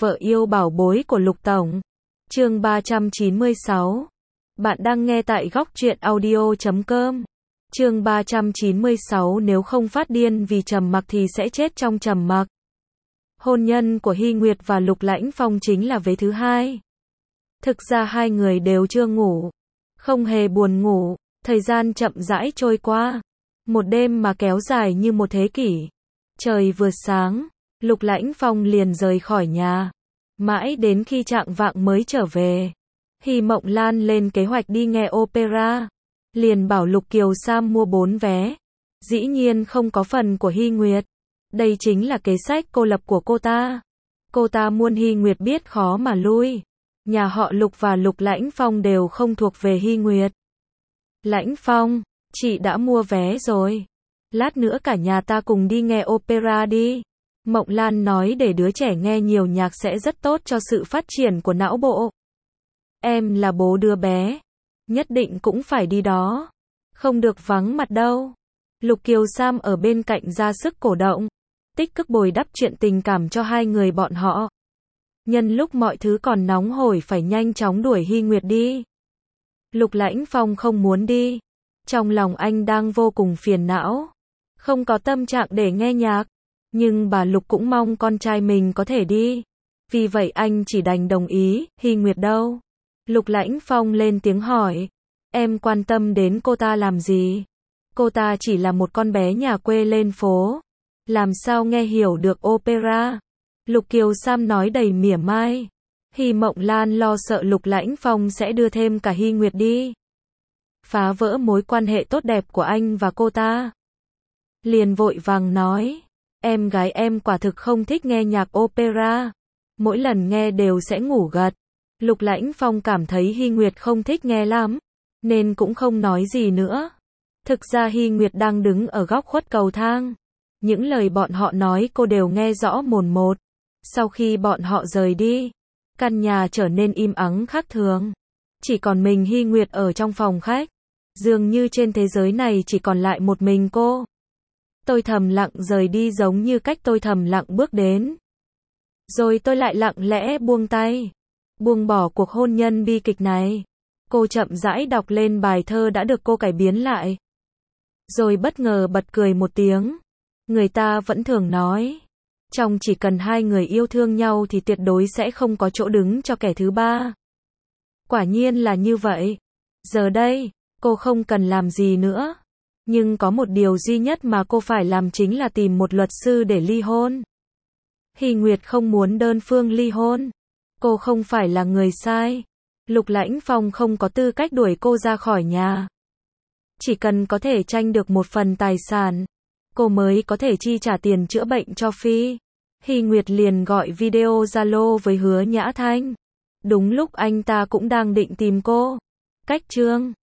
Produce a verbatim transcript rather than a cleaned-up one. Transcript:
Vợ yêu bảo bối của Lục Tổng. Chương ba trăm chín mươi sáu. Bạn đang nghe tại góc truyện audio chấm com. Chương ba trăm chín mươi sáu. Nếu không phát điên vì trầm mặc thì sẽ chết trong trầm mặc. Hôn nhân của Hy Nguyệt và Lục Lãnh Phong chính là vế thứ hai. Thực ra hai người đều chưa ngủ, không hề buồn ngủ, thời gian chậm rãi trôi qua. Một đêm mà kéo dài như một thế kỷ. Trời vừa sáng, Lục Lãnh Phong liền rời khỏi nhà. Mãi đến khi chạng vạng mới trở về. Hy Mộng Lan lên kế hoạch đi nghe opera. Liền bảo Lục Kiều Sam mua bốn vé. Dĩ nhiên không có phần của Hy Nguyệt. Đây chính là kế sách cô lập của cô ta. Cô ta muốn Hy Nguyệt biết khó mà lui. Nhà họ Lục và Lục Lãnh Phong đều không thuộc về Hy Nguyệt. Lãnh Phong, chị đã mua vé rồi. Lát nữa cả nhà ta cùng đi nghe opera đi. Mộng Lan nói để đứa trẻ nghe nhiều nhạc sẽ rất tốt cho sự phát triển của não bộ. Em là bố đứa bé. Nhất định cũng phải đi đó. Không được vắng mặt đâu. Lục Kiều Sam ở bên cạnh ra sức cổ động. Tích cực bồi đắp chuyện tình cảm cho hai người bọn họ. Nhân lúc mọi thứ còn nóng hổi phải nhanh chóng đuổi Hy Nguyệt đi. Lục Lãnh Phong không muốn đi. Trong lòng anh đang vô cùng phiền não. Không có tâm trạng để nghe nhạc. Nhưng bà Lục cũng mong con trai mình có thể đi. Vì vậy anh chỉ đành đồng ý. Hy Nguyệt đâu? Lục Lãnh Phong lên tiếng hỏi. Em quan tâm đến cô ta làm gì? Cô ta chỉ là một con bé nhà quê lên phố. Làm sao nghe hiểu được opera? Lục Kiều Sam nói đầy mỉa mai. Hy Mộng Lan lo sợ Lục Lãnh Phong sẽ đưa thêm cả Hy Nguyệt đi. Phá vỡ mối quan hệ tốt đẹp của anh và cô ta. Liền vội vàng nói. Em gái em quả thực không thích nghe nhạc opera. Mỗi lần nghe đều sẽ ngủ gật. Lục Lãnh Phong cảm thấy Hy Nguyệt không thích nghe lắm. Nên cũng không nói gì nữa. Thực ra Hy Nguyệt đang đứng ở góc khuất cầu thang. Những lời bọn họ nói cô đều nghe rõ mồn một. Sau khi bọn họ rời đi, căn nhà trở nên im ắng khác thường. Chỉ còn mình Hy Nguyệt ở trong phòng khách. Dường như trên thế giới này chỉ còn lại một mình cô. Tôi thầm lặng rời đi giống như cách tôi thầm lặng bước đến. Rồi tôi lại lặng lẽ buông tay. Buông bỏ cuộc hôn nhân bi kịch này. Cô chậm rãi đọc lên bài thơ đã được cô cải biến lại. Rồi bất ngờ bật cười một tiếng. Người ta vẫn thường nói. Trong chỉ cần hai người yêu thương nhau thì tuyệt đối sẽ không có chỗ đứng cho kẻ thứ ba. Quả nhiên là như vậy. Giờ đây, cô không cần làm gì nữa. Nhưng có một điều duy nhất mà cô phải làm chính là tìm một luật sư để ly hôn. Hy Nguyệt không muốn đơn phương ly hôn. Cô không phải là người sai. Lục Lãnh Phong không có tư cách đuổi cô ra khỏi nhà. Chỉ cần có thể tranh được một phần tài sản, cô mới có thể chi trả tiền chữa bệnh cho Phi. Hy Nguyệt liền gọi video Zalo với Hứa Nhã Thanh. Đúng lúc anh ta cũng đang định tìm cô. Cách chương